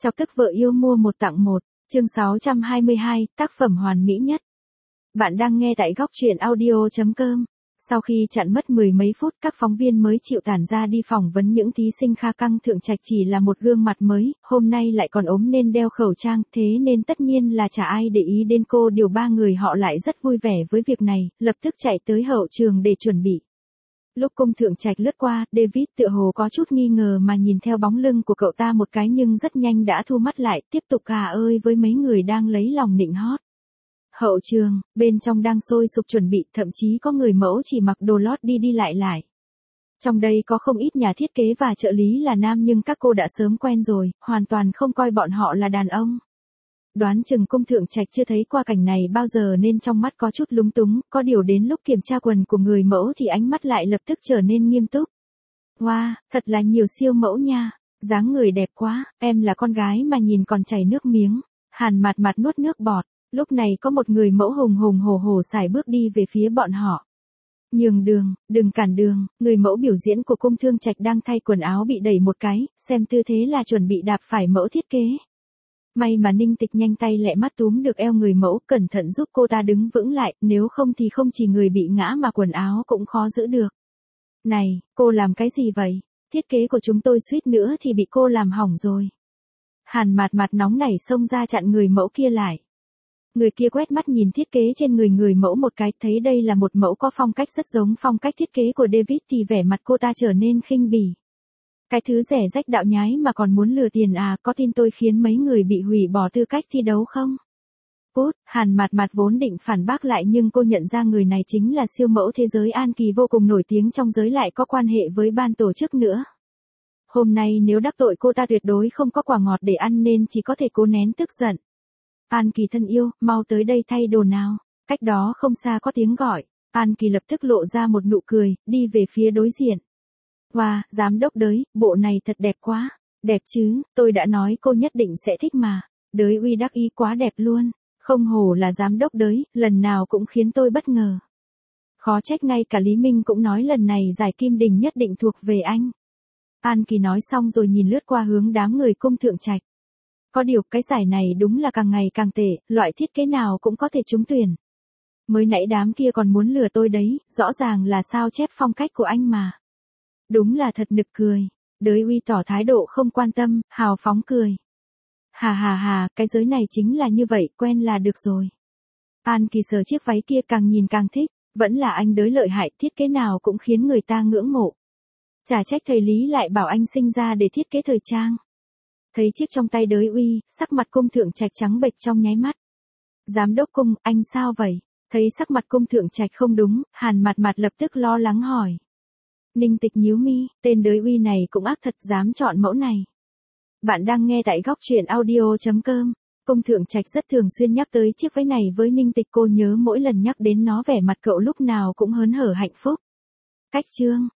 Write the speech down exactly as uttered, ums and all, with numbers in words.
Chọc tức vợ yêu mua một tặng một, chương sáu trăm hai mươi hai, tác phẩm hoàn mỹ nhất. Bạn đang nghe tại góc truyện audio chấm com. Sau khi chặn mất mười mấy phút, các phóng viên mới chịu tản ra đi phỏng vấn những thí sinh Kha Căng Thượng Trạch chỉ là một gương mặt mới, hôm nay lại còn ốm nên đeo khẩu trang, thế nên tất nhiên là chả ai để ý đến cô. Điều ba người họ lại rất vui vẻ với việc này, lập tức chạy tới hậu trường để chuẩn bị. Lúc Cung Thượng Trạch lướt qua, David tựa hồ có chút nghi ngờ mà nhìn theo bóng lưng của cậu ta một cái nhưng rất nhanh đã thu mắt lại, tiếp tục à ơi với mấy người đang lấy lòng nịnh hót. Hậu trường, bên trong đang sôi sục chuẩn bị, thậm chí có người mẫu chỉ mặc đồ lót đi đi lại lại. Trong đây có không ít nhà thiết kế và trợ lý là nam nhưng các cô đã sớm quen rồi, hoàn toàn không coi bọn họ là đàn ông. Đoán chừng Cung Thượng Trạch chưa thấy qua cảnh này bao giờ nên trong mắt có chút lúng túng, có điều đến lúc kiểm tra quần của người mẫu thì ánh mắt lại lập tức trở nên nghiêm túc. Wow, thật là nhiều siêu mẫu nha, dáng người đẹp quá, em là con gái mà nhìn còn chảy nước miếng. Hàn Mạt Mạt nuốt nước bọt, lúc này có một người mẫu hùng hùng hổ hổ sải bước đi về phía bọn họ. Nhường đường, đừng cản đường, người mẫu biểu diễn của Cung Thượng Trạch đang thay quần áo bị đẩy một cái, xem tư thế là chuẩn bị đạp phải mẫu thiết kế. May mà Ninh Tịch nhanh tay lẹ mắt túm được eo người mẫu, cẩn thận giúp cô ta đứng vững lại, nếu không thì không chỉ người bị ngã mà quần áo cũng khó giữ được. Này, cô làm cái gì vậy? Thiết kế của chúng tôi suýt nữa thì bị cô làm hỏng rồi. Hàn Mạt Mạt nóng nảy xông ra chặn người mẫu kia lại. Người kia quét mắt nhìn thiết kế trên người người mẫu một cái, thấy đây là một mẫu có phong cách rất giống phong cách thiết kế của David thì vẻ mặt cô ta trở nên khinh bỉ. Cái thứ rẻ rách đạo nhái mà còn muốn lừa tiền à, có tin tôi khiến mấy người bị hủy bỏ tư cách thi đấu không? Cút, Hàn Mạt Mạt vốn định phản bác lại nhưng cô nhận ra người này chính là siêu mẫu thế giới An Kỳ vô cùng nổi tiếng trong giới lại có quan hệ với ban tổ chức nữa. Hôm nay nếu đắc tội cô ta tuyệt đối không có quả ngọt để ăn nên chỉ có thể cố nén tức giận. An Kỳ thân yêu, mau tới đây thay đồ nào. Cách đó không xa có tiếng gọi, An Kỳ lập tức lộ ra một nụ cười, đi về phía đối diện. Wow, giám đốc Đới, bộ này thật đẹp quá. Đẹp chứ, tôi đã nói cô nhất định sẽ thích mà. Đới uy đắc ý quá đẹp luôn. Không hổ là giám đốc Đới, lần nào cũng khiến tôi bất ngờ. Khó trách ngay cả Lý Minh cũng nói lần này giải Kim Đình nhất định thuộc về anh. An Kỳ nói xong rồi nhìn lướt qua hướng đám người Cung Thượng Trạch. Có điều cái giải này đúng là càng ngày càng tệ, loại thiết kế nào cũng có thể trúng tuyển. Mới nãy đám kia còn muốn lừa tôi đấy, rõ ràng là sao chép phong cách của anh mà. Đúng là thật nực cười. Đới uy tỏ thái độ không quan tâm, hào phóng cười. Hà hà hà, cái giới này chính là như vậy, quen là được rồi. An Kỳ sờ chiếc váy kia càng nhìn càng thích, vẫn là anh Đới lợi hại, thiết kế nào cũng khiến người ta ngưỡng mộ. Chả trách thầy Lý lại bảo anh sinh ra để thiết kế thời trang. Thấy chiếc trong tay Đới uy, sắc mặt Cung Thượng Trạch trắng bệch trong nháy mắt. Giám đốc Cung, anh sao vậy? Thấy sắc mặt Cung Thượng Trạch không đúng, Hàn Mạt Mạt lập tức lo lắng hỏi. Ninh Tịch nhíu mi, tên Đới uy này cũng ác thật, dám chọn mẫu này. Bạn đang nghe tại góc truyện audio chấm com. Cung Thượng Trạch rất thường xuyên nhắc tới chiếc váy này với Ninh Tịch, cô nhớ mỗi lần nhắc đến nó vẻ mặt cậu lúc nào cũng hớn hở hạnh phúc. Cách chương,